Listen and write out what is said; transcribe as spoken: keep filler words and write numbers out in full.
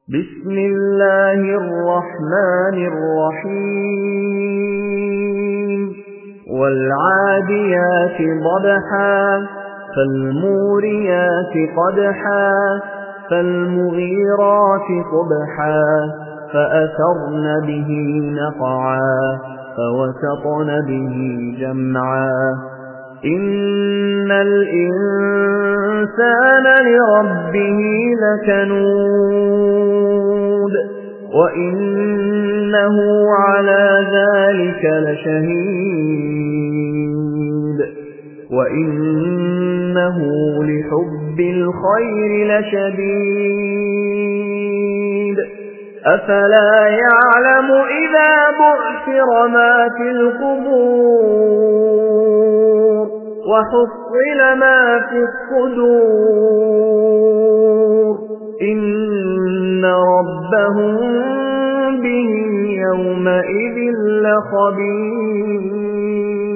بسم الله الرحمن الرحيم والعاديات ضبحا فالموريات قدحا فالمغيرات صبحا فأثرن به نقعا فوسطن به جمعا إن الإنسان لربه لكنود وإنه على ذلك لشهيد وإنه لحب الخير لشديد أفلا يعلم إذا بعثر ما في القبور وحصل ما في الصدور إن ربهم بهم يومئذ لخبير